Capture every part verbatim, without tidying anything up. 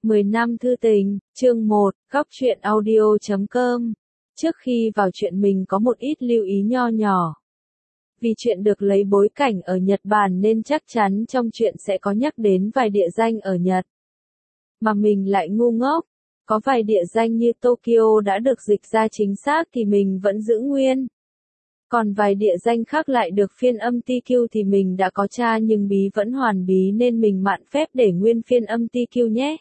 mười năm thư tình, chương một, góc truyện audio chấm com. Trước khi vào chuyện mình có một ít lưu ý nho nhỏ. Vì chuyện được lấy bối cảnh ở Nhật Bản nên chắc chắn trong chuyện sẽ có nhắc đến vài địa danh ở Nhật. Mà mình lại ngu ngốc. Có vài địa danh như Tokyo đã được dịch ra chính xác thì mình vẫn giữ nguyên. Còn vài địa danh khác lại được phiên âm tê quy thì mình đã có tra nhưng bí vẫn hoàn bí nên mình mạn phép để nguyên phiên âm tê quy nhé.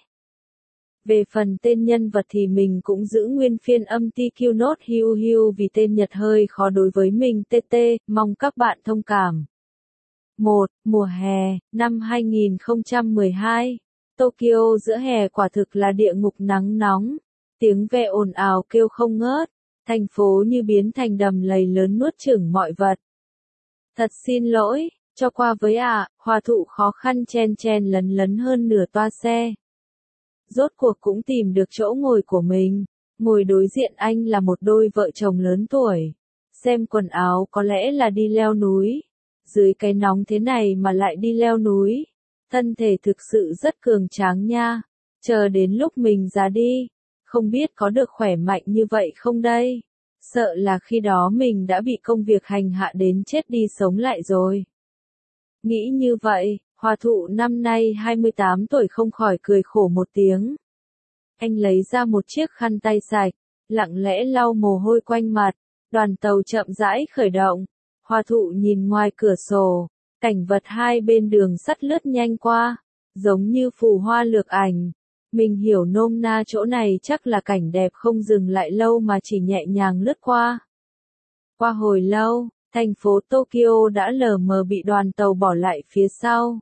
Về phần tên nhân vật thì mình cũng giữ nguyên phiên âm tê quy nốt hiu hiu vì tên Nhật hơi khó đối với mình tê tê, mong các bạn thông cảm. một. Mùa hè, năm hai nghìn không trăm mười hai. Tokyo giữa hè quả thực là địa ngục nắng nóng. Tiếng ve ồn ào kêu không ngớt. Thành phố như biến thành đầm lầy lớn nuốt chửng mọi vật. Thật xin lỗi, cho qua với ạ, à, hòa thụ khó khăn chen chen lấn lấn hơn nửa toa xe. Rốt cuộc cũng tìm được chỗ ngồi của mình. Ngồi đối diện anh là một đôi vợ chồng lớn tuổi. Xem quần áo có lẽ là đi leo núi. Dưới cái nóng thế này mà lại đi leo núi. Thân thể thực sự rất cường tráng nha. Chờ đến lúc mình già đi. Không biết có được khỏe mạnh như vậy không đây? Sợ là khi đó mình đã bị công việc hành hạ đến chết đi sống lại rồi. Nghĩ như vậy, hòa thụ năm nay hai mươi tám tuổi không khỏi cười khổ một tiếng. Anh lấy ra một chiếc khăn tay sạch, lặng lẽ lau mồ hôi quanh mặt, đoàn tàu chậm rãi khởi động. Hòa thụ nhìn ngoài cửa sổ, cảnh vật hai bên đường sắt lướt nhanh qua, giống như phù hoa lược ảnh. Mình hiểu nôm na chỗ này chắc là cảnh đẹp không dừng lại lâu mà chỉ nhẹ nhàng lướt qua. Qua hồi lâu, thành phố Tokyo đã lờ mờ bị đoàn tàu bỏ lại phía sau.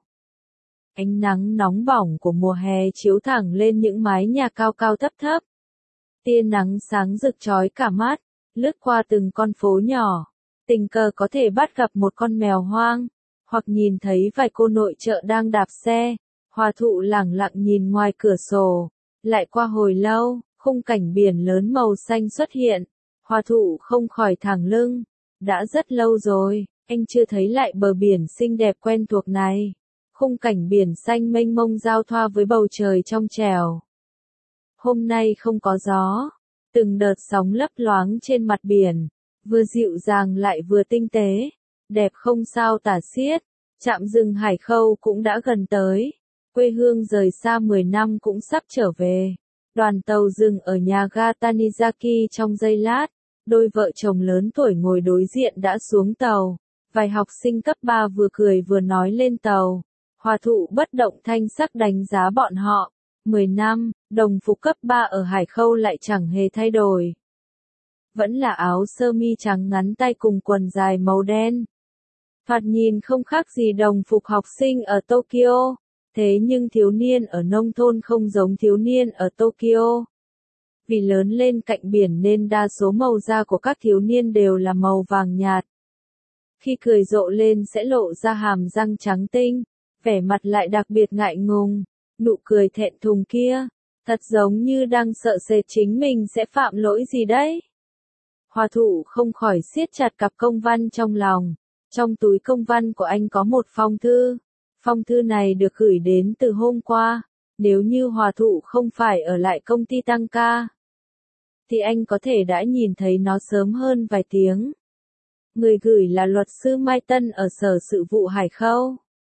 Ánh nắng nóng bỏng của mùa hè chiếu thẳng lên những mái nhà cao cao thấp thấp. Tia nắng sáng rực chói cả mắt, lướt qua từng con phố nhỏ. Tình cờ có thể bắt gặp một con mèo hoang, hoặc nhìn thấy vài cô nội trợ đang đạp xe. Hòa thụ lẳng lặng nhìn ngoài cửa sổ, lại qua hồi lâu, khung cảnh biển lớn màu xanh xuất hiện, hòa thụ không khỏi thẳng lưng, đã rất lâu rồi, anh chưa thấy lại bờ biển xinh đẹp quen thuộc này, khung cảnh biển xanh mênh mông giao thoa với bầu trời trong trẻo. Hôm nay không có gió, từng đợt sóng lấp loáng trên mặt biển, vừa dịu dàng lại vừa tinh tế, đẹp không sao tả xiết, trạm dừng Hải Khâu cũng đã gần tới. Quê hương rời xa mười năm cũng sắp trở về. Đoàn tàu dừng ở nhà ga Tanizaki trong giây lát. Đôi vợ chồng lớn tuổi ngồi đối diện đã xuống tàu. Vài học sinh cấp ba vừa cười vừa nói lên tàu. Hòa thụ bất động thanh sắc đánh giá bọn họ. mười năm, đồng phục cấp ba ở Hải Khâu lại chẳng hề thay đổi. Vẫn là áo sơ mi trắng ngắn tay cùng quần dài màu đen. Thoạt nhìn không khác gì đồng phục học sinh ở Tokyo. Thế nhưng thiếu niên ở nông thôn không giống thiếu niên ở Tokyo. Vì lớn lên cạnh biển nên đa số màu da của các thiếu niên đều là màu vàng nhạt. Khi cười rộ lên sẽ lộ ra hàm răng trắng tinh, vẻ mặt lại đặc biệt ngại ngùng, nụ cười thẹn thùng kia, thật giống như đang sợ sệt chính mình sẽ phạm lỗi gì đấy. Hòa thụ không khỏi siết chặt cặp công văn trong lòng, trong túi công văn của anh có một phong thư. Phong thư này được gửi đến từ hôm qua, nếu như hòa thụ không phải ở lại công ty tăng ca, thì anh có thể đã nhìn thấy nó sớm hơn vài tiếng. Người gửi là luật sư Mai Tân ở Sở Sự vụ Hải Khâu.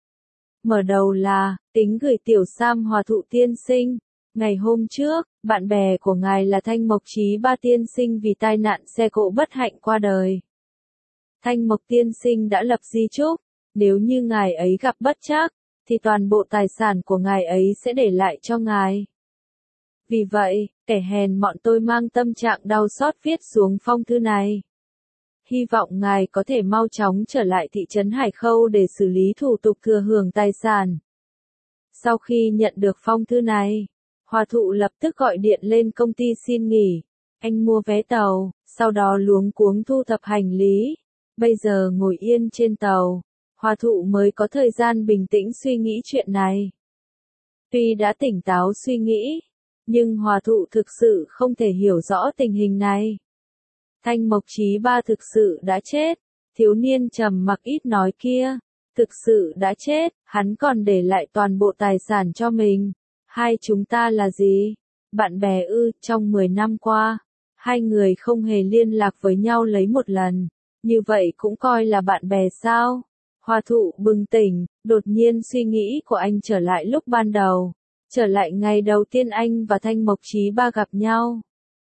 Mở đầu là, tính gửi tiểu Sam hòa thụ tiên sinh. Ngày hôm trước, bạn bè của ngài là Thanh Mộc Chí Ba tiên sinh vì tai nạn xe cộ bất hạnh qua đời. Thanh Mộc tiên sinh đã lập di chúc. Nếu như ngài ấy gặp bất trắc, thì toàn bộ tài sản của ngài ấy sẽ để lại cho ngài. Vì vậy, kẻ hèn mọn tôi mang tâm trạng đau xót viết xuống phong thư này. Hy vọng ngài có thể mau chóng trở lại thị trấn Hải Khâu để xử lý thủ tục thừa hưởng tài sản. Sau khi nhận được phong thư này, hòa thụ lập tức gọi điện lên công ty xin nghỉ. Anh mua vé tàu, sau đó luống cuống thu thập hành lý. Bây giờ ngồi yên trên tàu. Hòa thụ mới có thời gian bình tĩnh suy nghĩ chuyện này. Tuy đã tỉnh táo suy nghĩ, nhưng hòa thụ thực sự không thể hiểu rõ tình hình này. Thanh Mộc Chí Ba thực sự đã chết, thiếu niên trầm mặc ít nói kia, thực sự đã chết, hắn còn để lại toàn bộ tài sản cho mình. Hai chúng ta là gì? Bạn bè ư? Trong mười năm qua, hai người không hề liên lạc với nhau lấy một lần. Như vậy cũng coi là bạn bè sao? Hoa thụ bừng tỉnh, đột nhiên suy nghĩ của anh trở lại lúc ban đầu. Trở lại ngày đầu tiên anh và Thanh Mộc Chí Ba gặp nhau.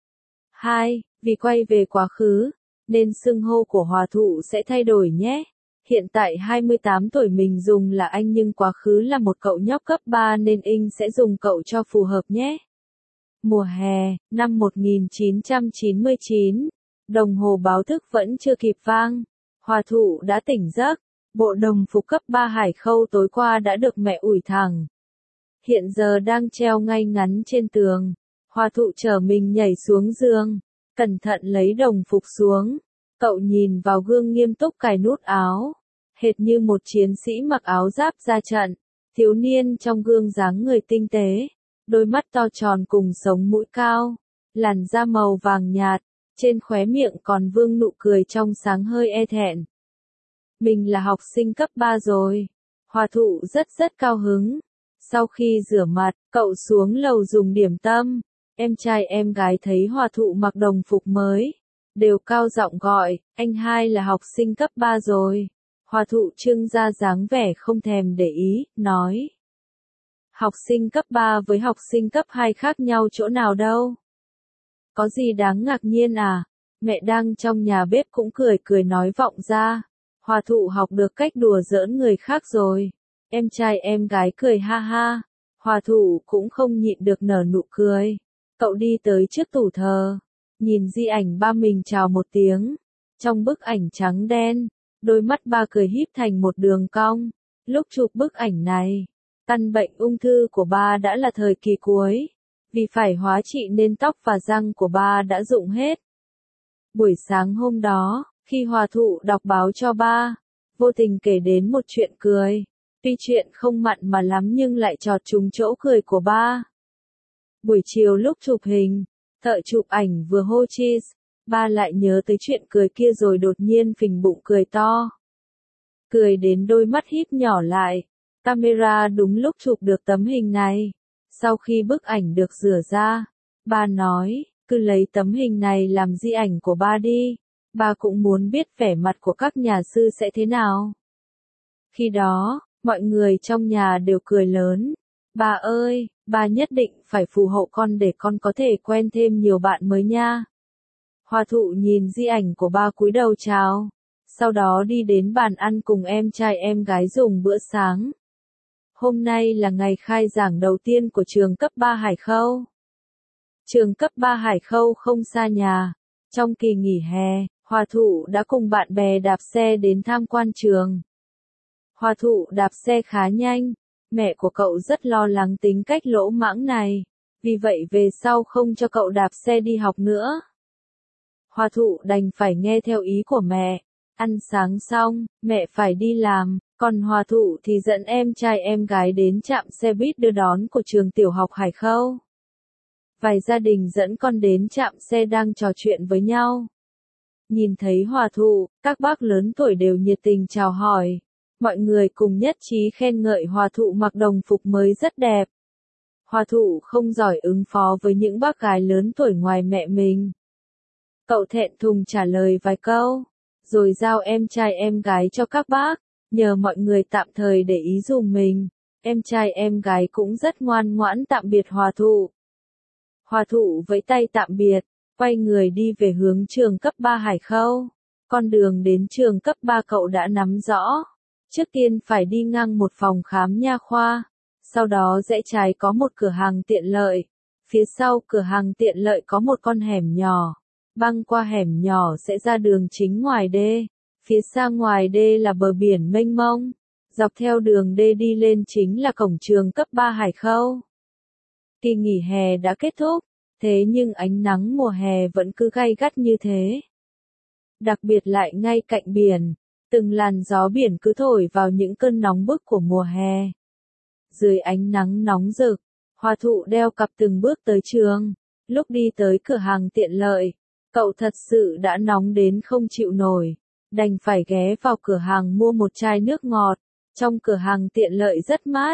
Hai, vì quay về quá khứ, nên xưng hô của Hòa thụ sẽ thay đổi nhé. Hiện tại hai mươi tám tuổi mình dùng là anh nhưng quá khứ là một cậu nhóc cấp ba nên anh sẽ dùng cậu cho phù hợp nhé. Mùa hè, năm một nghìn chín trăm chín mươi chín, đồng hồ báo thức vẫn chưa kịp vang. Hòa thụ đã tỉnh giấc, bộ đồng phục cấp ba Hải Khâu tối qua đã được mẹ ủi thẳng. Hiện giờ đang treo ngay ngắn trên tường. Hòa thụ chở mình nhảy xuống giường, cẩn thận lấy đồng phục xuống. Cậu nhìn vào gương nghiêm túc cài nút áo, hệt như một chiến sĩ mặc áo giáp ra trận. Thiếu niên trong gương dáng người tinh tế, đôi mắt to tròn cùng sống mũi cao, làn da màu vàng nhạt, trên khóe miệng còn vương nụ cười trong sáng hơi e thẹn. Mình là học sinh cấp ba rồi. Hòa thụ rất rất cao hứng. Sau khi rửa mặt, cậu xuống lầu dùng điểm tâm. Em trai em gái thấy Hòa thụ mặc đồng phục mới, đều cao giọng gọi, anh hai là học sinh cấp ba rồi. Hòa thụ trưng ra dáng vẻ không thèm để ý, nói. Học sinh cấp ba với học sinh cấp hai khác nhau chỗ nào đâu? Có gì đáng ngạc nhiên à? Mẹ đang trong nhà bếp cũng cười cười nói vọng ra. Hòa thụ học được cách đùa giỡn người khác rồi. Em trai em gái cười ha ha. Hòa thụ cũng không nhịn được nở nụ cười. Cậu đi tới trước tủ thờ, nhìn di ảnh ba mình chào một tiếng. Trong bức ảnh trắng đen, đôi mắt ba cười híp thành một đường cong. Lúc chụp bức ảnh này, căn bệnh ung thư của ba đã là thời kỳ cuối. Vì phải hóa trị nên tóc và răng của ba đã rụng hết. Buổi sáng hôm đó, khi Hòa thụ đọc báo cho ba, vô tình kể đến một chuyện cười. Tuy chuyện không mặn mà lắm nhưng lại chọt trúng chỗ cười của ba. Buổi chiều lúc chụp hình, thợ chụp ảnh vừa hô cheese, ba lại nhớ tới chuyện cười kia rồi đột nhiên phình bụng cười to. Cười đến đôi mắt híp nhỏ lại. Camera đúng lúc chụp được tấm hình này. Sau khi bức ảnh được rửa ra, ba nói, cứ lấy tấm hình này làm di ảnh của ba đi. Ba cũng muốn biết vẻ mặt của các nhà sư sẽ thế nào. Khi đó, mọi người trong nhà đều cười lớn. Bà ơi, bà nhất định phải phù hộ con để con có thể quen thêm nhiều bạn mới nha. Hòa thụ nhìn di ảnh của ba cúi đầu chào. Sau đó đi đến bàn ăn cùng em trai em gái dùng bữa sáng. Hôm nay là ngày khai giảng đầu tiên của trường cấp ba Hải Khâu. Trường cấp ba Hải Khâu không xa nhà. Trong kỳ nghỉ hè, Hòa thụ đã cùng bạn bè đạp xe đến tham quan trường. Hòa thụ đạp xe khá nhanh. Mẹ của cậu rất lo lắng tính cách lỗ mãng này. Vì vậy về sau không cho cậu đạp xe đi học nữa. Hòa thụ đành phải nghe theo ý của mẹ. Ăn sáng xong, mẹ phải đi làm. Còn Hòa thụ thì dẫn em trai em gái đến trạm xe buýt đưa đón của trường tiểu học Hải Khâu. Vài gia đình dẫn con đến trạm xe đang trò chuyện với nhau. Nhìn thấy Hòa thụ, các bác lớn tuổi đều nhiệt tình chào hỏi. Mọi người cùng nhất trí khen ngợi Hòa thụ mặc đồng phục mới rất đẹp. Hòa thụ không giỏi ứng phó với những bác gái lớn tuổi ngoài mẹ mình. Cậu thẹn thùng trả lời vài câu, rồi giao em trai em gái cho các bác, nhờ mọi người tạm thời để ý dùm mình. Em trai em gái cũng rất ngoan ngoãn tạm biệt Hòa thụ. Hòa thụ vẫy tay tạm biệt, quay người đi về hướng trường cấp ba Hải Khâu. Con đường đến trường cấp ba cậu đã nắm rõ. Trước tiên phải đi ngang một phòng khám nha khoa, sau đó rẽ trái có một cửa hàng tiện lợi. Phía sau cửa hàng tiện lợi có một con hẻm nhỏ. Băng qua hẻm nhỏ sẽ ra đường chính ngoài đê. Phía xa ngoài đê là bờ biển mênh mông. Dọc theo đường đê đi lên chính là cổng trường cấp ba Hải Khâu. Kỳ nghỉ hè đã kết thúc, thế nhưng ánh nắng mùa hè vẫn cứ gay gắt như thế. Đặc biệt lại ngay cạnh biển, từng làn gió biển cứ thổi vào những cơn nóng bức của mùa hè. Dưới ánh nắng nóng rực, Hòa thụ đeo cặp từng bước tới trường. Lúc đi tới cửa hàng tiện lợi, cậu thật sự đã nóng đến không chịu nổi. Đành phải ghé vào cửa hàng mua một chai nước ngọt. Trong cửa hàng tiện lợi rất mát.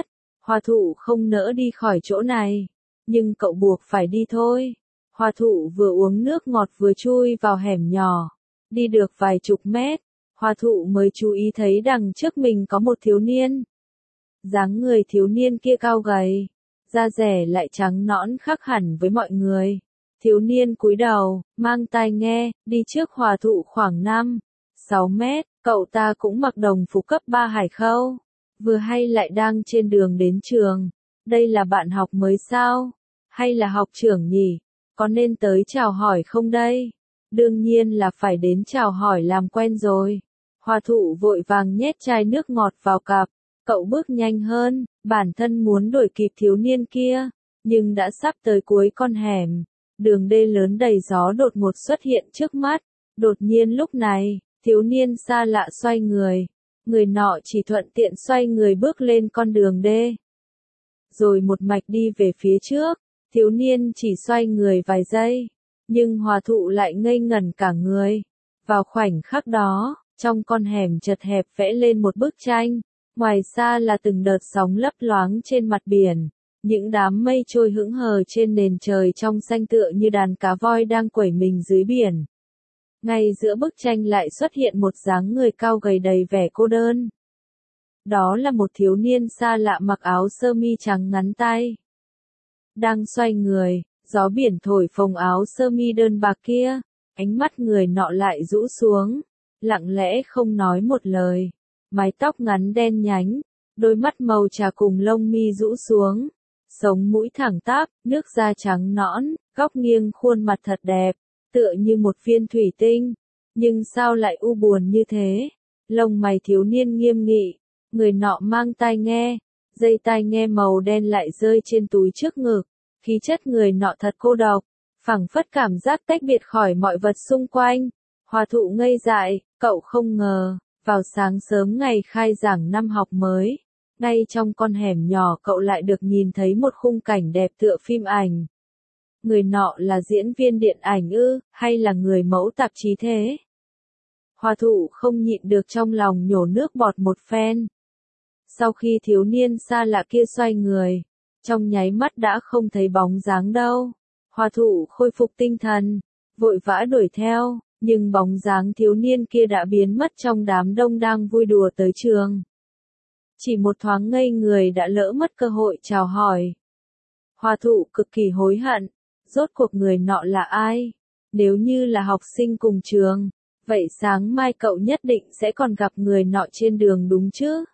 Hòa thụ không nỡ đi khỏi chỗ này, nhưng cậu buộc phải đi thôi. Hòa thụ vừa uống nước ngọt vừa chui vào hẻm nhỏ, đi được vài chục mét, hòa thụ mới chú ý thấy đằng trước mình có một thiếu niên. Dáng người thiếu niên kia cao gầy, da dẻ lại trắng nõn khác hẳn với mọi người. Thiếu niên cúi đầu, mang tai nghe, đi trước hòa thụ khoảng năm, sáu mét, cậu ta cũng mặc đồng phục cấp ba Hải Khâu. Vừa hay lại đang trên đường đến trường. Đây là bạn học mới sao? Hay là học trưởng nhỉ? Có nên tới chào hỏi không đây? Đương nhiên là phải đến chào hỏi làm quen rồi. Hòa thụ vội vàng nhét chai nước ngọt vào cặp. Cậu bước nhanh hơn, bản thân muốn đuổi kịp thiếu niên kia, nhưng đã sắp tới cuối con hẻm. Đường đê lớn đầy gió đột ngột xuất hiện trước mắt. Đột nhiên lúc này, thiếu niên xa lạ xoay người. Người nọ chỉ thuận tiện xoay người bước lên con đường đê. Rồi một mạch đi về phía trước. Thiếu niên chỉ xoay người vài giây. Nhưng hòa thụ lại ngây ngẩn cả người. Vào khoảnh khắc đó, trong con hẻm chật hẹp vẽ lên một bức tranh. Ngoài xa là từng đợt sóng lấp loáng trên mặt biển. Những đám mây trôi hững hờ trên nền trời trong xanh tựa như đàn cá voi đang quẩy mình dưới biển. Ngay giữa bức tranh lại xuất hiện một dáng người cao gầy đầy vẻ cô đơn. Đó là một thiếu niên xa lạ mặc áo sơ mi trắng ngắn tay. Đang xoay người, gió biển thổi phồng áo sơ mi đơn bạc kia, ánh mắt người nọ lại rũ xuống, lặng lẽ không nói một lời. Mái tóc ngắn đen nhánh, đôi mắt màu trà cùng lông mi rũ xuống, sống mũi thẳng tắp, nước da trắng nõn, góc nghiêng khuôn mặt thật đẹp, tựa như một viên thủy tinh. Nhưng sao lại u buồn như thế? Lông mày thiếu niên nghiêm nghị, người nọ mang tai nghe, dây tai nghe màu đen lại rơi trên túi trước ngực, khí chất người nọ thật cô độc, phảng phất cảm giác tách biệt khỏi mọi vật xung quanh. Hòa thụ ngây dại, cậu không ngờ, vào sáng sớm ngày khai giảng năm học mới, ngay trong con hẻm nhỏ cậu lại được nhìn thấy một khung cảnh đẹp tựa phim ảnh. Người nọ là diễn viên điện ảnh ư, hay là người mẫu tạp chí thế? Hòa thụ không nhịn được trong lòng nhổ nước bọt một phen. Sau khi thiếu niên xa lạ kia xoay người, trong nháy mắt đã không thấy bóng dáng đâu. Hòa thụ khôi phục tinh thần, vội vã đuổi theo, nhưng bóng dáng thiếu niên kia đã biến mất trong đám đông đang vui đùa tới trường. Chỉ một thoáng ngây người đã lỡ mất cơ hội chào hỏi. Hòa thụ cực kỳ hối hận, rốt cuộc người nọ là ai? Nếu như là học sinh cùng trường, vậy sáng mai cậu nhất định sẽ còn gặp người nọ trên đường đúng chứ?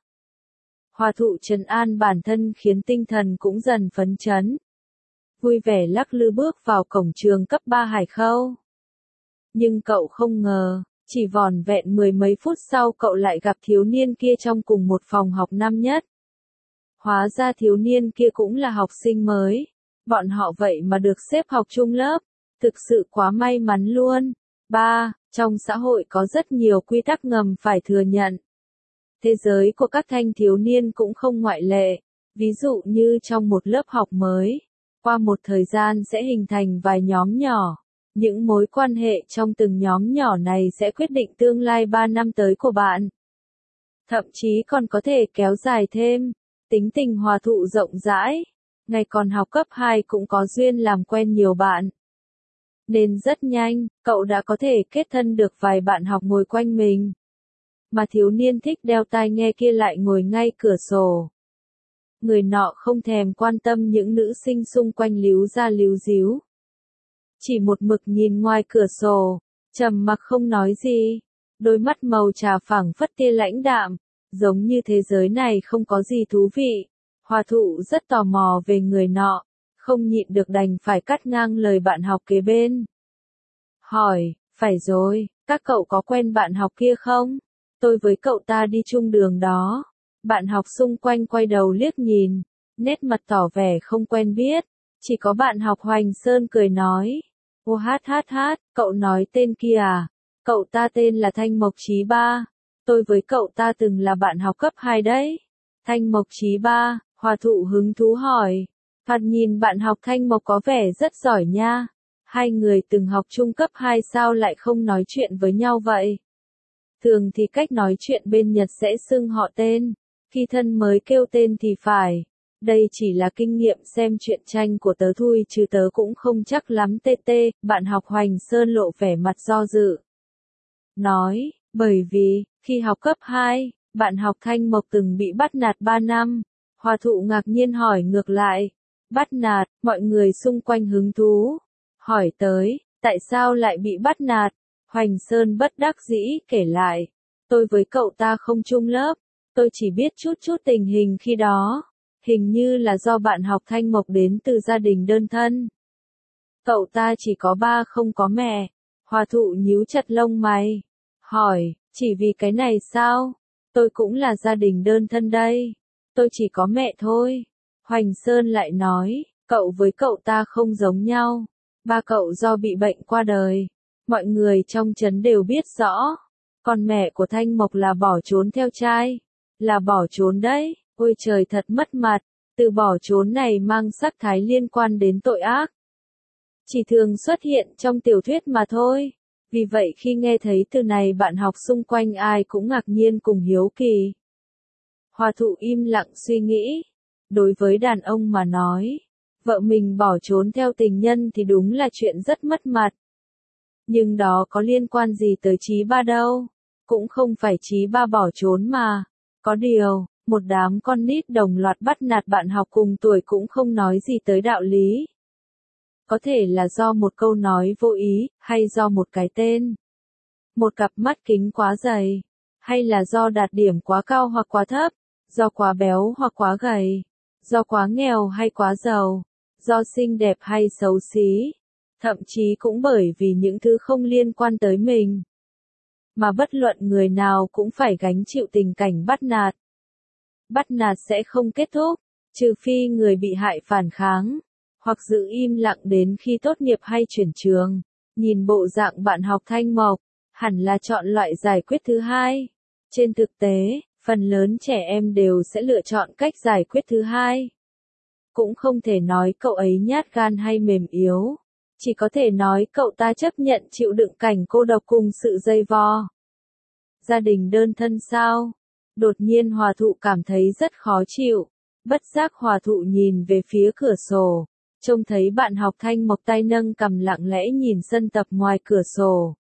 Hòa thụ trấn an bản thân khiến tinh thần cũng dần phấn chấn. Vui vẻ lắc lư bước vào cổng trường cấp ba Hải Khâu. Nhưng cậu không ngờ, chỉ vỏn vẹn mười mấy phút sau cậu lại gặp thiếu niên kia trong cùng một phòng học năm nhất. Hóa ra thiếu niên kia cũng là học sinh mới. Bọn họ vậy mà được xếp học chung lớp. Thực sự quá may mắn luôn. ba. Trong xã hội có rất nhiều quy tắc ngầm phải thừa nhận. Thế giới của các thanh thiếu niên cũng không ngoại lệ. Ví dụ như trong một lớp học mới, qua một thời gian sẽ hình thành vài nhóm nhỏ. Những mối quan hệ trong từng nhóm nhỏ này sẽ quyết định tương lai ba năm tới của bạn. Thậm chí còn có thể kéo dài thêm. Tính tình hòa thụ rộng rãi. Ngày còn học cấp hai cũng có duyên làm quen nhiều bạn. Nên rất nhanh, cậu đã có thể kết thân được vài bạn học ngồi quanh mình. Mà thiếu niên thích đeo tai nghe kia lại ngồi ngay cửa sổ. Người nọ không thèm quan tâm những nữ sinh xung quanh líu ra líu díu. Chỉ một mực nhìn ngoài cửa sổ, trầm mặc không nói gì. Đôi mắt màu trà phẳng phất tia lãnh đạm, giống như thế giới này không có gì thú vị. Hòa thụ rất tò mò về người nọ, không nhịn được đành phải cắt ngang lời bạn học kế bên. Hỏi, phải rồi, các cậu có quen bạn học kia không? Tôi với cậu ta đi chung đường đó. Bạn học xung quanh quay đầu liếc nhìn, nét mặt tỏ vẻ không quen biết. Chỉ có bạn học Hoành Sơn cười nói. Ô hát hát hát, cậu nói tên kia à? Cậu ta tên là Thanh Mộc Chí Ba. Tôi với cậu ta từng là bạn học cấp hai đấy. Thanh Mộc Chí Ba, hòa thụ hứng thú hỏi. Thoạt nhìn bạn học Thanh Mộc có vẻ rất giỏi nha. Hai người từng học chung cấp hai sao lại không nói chuyện với nhau vậy? Thường thì cách nói chuyện bên Nhật sẽ xưng họ tên. Khi thân mới kêu tên thì phải. Đây chỉ là kinh nghiệm xem truyện tranh của tớ thôi chứ tớ cũng không chắc lắm tê tê, bạn học Hoành Sơn lộ vẻ mặt do dự. Nói, bởi vì, khi học cấp hai, bạn học Thanh Mộc từng bị bắt nạt ba năm. Hòa thụ ngạc nhiên hỏi ngược lại. Bắt nạt, mọi người xung quanh hứng thú. Hỏi tới, tại sao lại bị bắt nạt? Hoành Sơn bất đắc dĩ kể lại. Tôi với cậu ta không chung lớp. Tôi chỉ biết chút chút tình hình khi đó. Hình như là do bạn học Thanh Mộc đến từ gia đình đơn thân. Cậu ta chỉ có ba không có mẹ. Hòa thụ nhíu chặt lông mày. Hỏi, chỉ vì cái này sao? Tôi cũng là gia đình đơn thân đây. Tôi chỉ có mẹ thôi. Hoành Sơn lại nói, cậu với cậu ta không giống nhau. Ba cậu do bị bệnh qua đời. Mọi người trong trấn đều biết rõ. Còn mẹ của Thanh Mộc là bỏ trốn theo trai. Là bỏ trốn đấy. Ôi trời thật mất mặt. Từ bỏ trốn này mang sắc thái liên quan đến tội ác. Chỉ thường xuất hiện trong tiểu thuyết mà thôi. Vì vậy khi nghe thấy từ này bạn học xung quanh ai cũng ngạc nhiên cùng hiếu kỳ. Hòa thụ im lặng suy nghĩ. Đối với đàn ông mà nói, vợ mình bỏ trốn theo tình nhân thì đúng là chuyện rất mất mặt. Nhưng đó có liên quan gì tới Chí Ba đâu. Cũng không phải Chí Ba bỏ trốn mà. Có điều, một đám con nít đồng loạt bắt nạt bạn học cùng tuổi cũng không nói gì tới đạo lý. Có thể là do một câu nói vô ý, hay do một cái tên. Một cặp mắt kính quá dày. Hay là do đạt điểm quá cao hoặc quá thấp. Do quá béo hoặc quá gầy. Do quá nghèo hay quá giàu. Do xinh đẹp hay xấu xí. Thậm chí cũng bởi vì những thứ không liên quan tới mình. Mà bất luận người nào cũng phải gánh chịu tình cảnh bắt nạt. Bắt nạt sẽ không kết thúc, trừ phi người bị hại phản kháng, hoặc giữ im lặng đến khi tốt nghiệp hay chuyển trường. Nhìn bộ dạng bạn học Thanh Mộc, hẳn là chọn loại giải quyết thứ hai. Trên thực tế, phần lớn trẻ em đều sẽ lựa chọn cách giải quyết thứ hai. Cũng không thể nói cậu ấy nhát gan hay mềm yếu. Chỉ có thể nói cậu ta chấp nhận chịu đựng cảnh cô độc cùng sự dây vò. Gia đình đơn thân sao? Đột nhiên Hòa thụ cảm thấy rất khó chịu. Bất giác Hòa thụ nhìn về phía cửa sổ. Trông thấy bạn học Thanh Mộc tay nâng cằm lặng lẽ nhìn sân tập ngoài cửa sổ.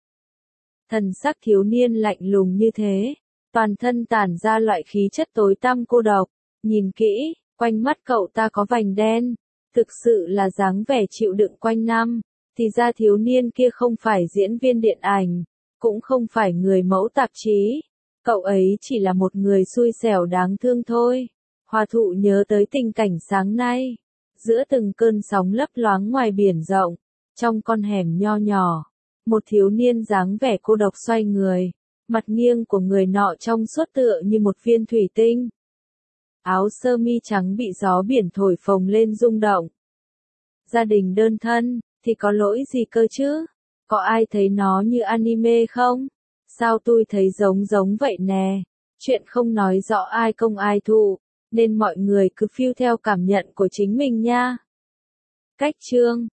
Thần sắc thiếu niên lạnh lùng như thế. Toàn thân tản ra loại khí chất tối tăm cô độc. Nhìn kỹ, quanh mắt cậu ta có vành đen. Thực sự là dáng vẻ chịu đựng quanh năm. Thì ra thiếu niên kia không phải diễn viên điện ảnh. Cũng không phải người mẫu tạp chí. Cậu ấy chỉ là một người xui xẻo đáng thương thôi. Hòa thụ nhớ tới tình cảnh sáng nay. Giữa từng cơn sóng lấp loáng ngoài biển rộng. Trong con hẻm nho nhỏ. Một thiếu niên dáng vẻ cô độc xoay người. Mặt nghiêng của người nọ trong suốt tựa như một viên thủy tinh. Áo sơ mi trắng bị gió biển thổi phồng lên rung động. Gia đình đơn thân, thì có lỗi gì cơ chứ? Có ai thấy nó như anime không? Sao tôi thấy giống giống vậy nè? Chuyện không nói rõ ai công ai thụ, nên mọi người cứ feel theo cảm nhận của chính mình nha. Cách chương